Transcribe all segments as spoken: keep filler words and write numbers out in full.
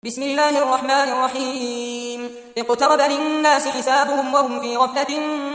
بسم الله الرحمن الرحيم اقترب للناس حسابهم وهم في غفلة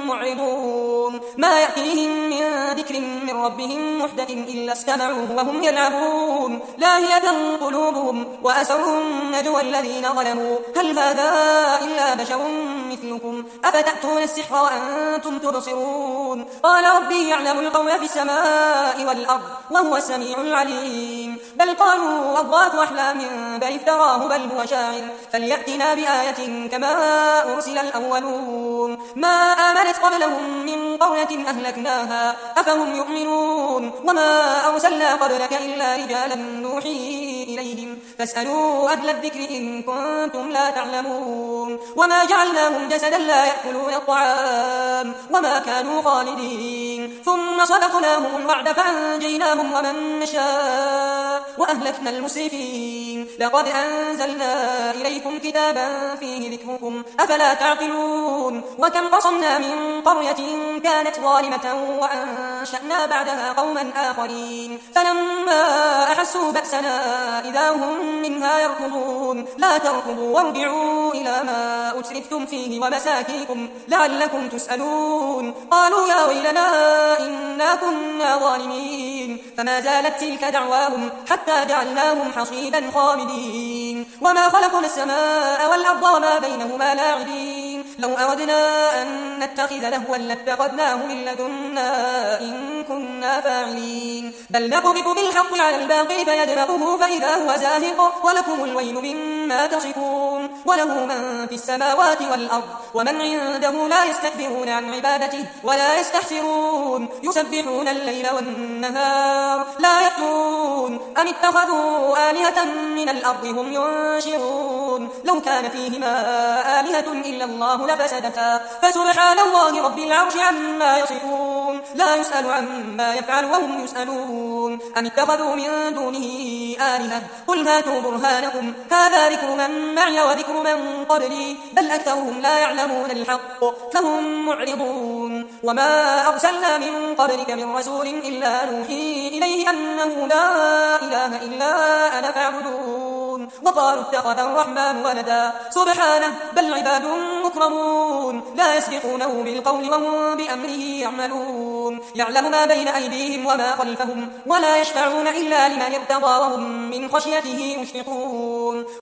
معرضون ما يأتيهم من ذكر من ربهم محدث إلا استمعوه وهم يلعبون لاهية قلوبهم وأسروا النجوى الذين ظلموا هل هذا إلا بشر مثلكم أفتأتون السحر وأنتم تبصرون قال ربي يعلم القول في السماء والأرض وهو السميع العليم بل قالوا أضغاث أحلام بل افتراه بل هو شاعر فليأتنا بآية كما أرسل الأولون ما آمنت قبلهم من قرية أهلكناها أفهم يؤمنون وما أرسلنا قبلك إلا رجالا نوحي إليهم فاسألوا أهل الذكر إن كنتم لا تعلمون وما جعلناهم جسدا لا يأكلون الطعام وما كانوا خالدين ثم صدقناهم الوعد فأنجيناهم ومن نشاء وأهلكنا المسرفين لقد أنزلنا إليكم كتابا فيه ذكركم أفلا تعقلون وكم قصمنا من قرية كانت ظالمة وأنشأنا بعدها قوما آخرين فلما أحسوا بأسنا إذا هم منها يركضون لا تركضوا وارجعوا إلى ما أترفتم فيه ومساكيكم لعلكم تسألون قالوا يا ويلنا إنا كنا ظالمين فما زالت تلك دعواهم حتى جعلناهم حصيدا خامدين وما خلقنا السماء والأرض وما بينهما لاعبين لو أردنا أن نتخذ لهوا لاتخذناه من لدنا إن كنا فاعلين بل نقذف بالحق على الباطل فيدمغه فإذا هو زاهق ولكم الويل مما تصفون وله من في السماوات والأرض ومن عنده لا يستكبرون عن عبادته ولا يستحسرون يسبحون الليل والنهار لا يفترون أم اتخذوا آلهة من الأرض هم ينشرون لو كان فيهما آلهة إلا الله لفسدتا فسبحان الله رب العرش عما يصفون لا يسأل عما يفعل وهم يسألون أم اتخذوا من دونه آلهة قل هاتوا برهانكم هذا ذكر من معي وذكر من قبلي بل أكثرهم لا يعلمون الحق فهم معرضون وما أرسلنا من قبلك من رسول إلا نوحي إليه أنه لا إله إلا أنا فاعبدون وقالوا اتخذ الرحمن ولدا سبحانه بل عباد مكرمون لا يسبقونه بالقول وهم بأمره يعملون يعلم ما بين أيديهم وما خلفهم ولا يشفعون إلا لمن ارتضى وهم من خشيته مشفقون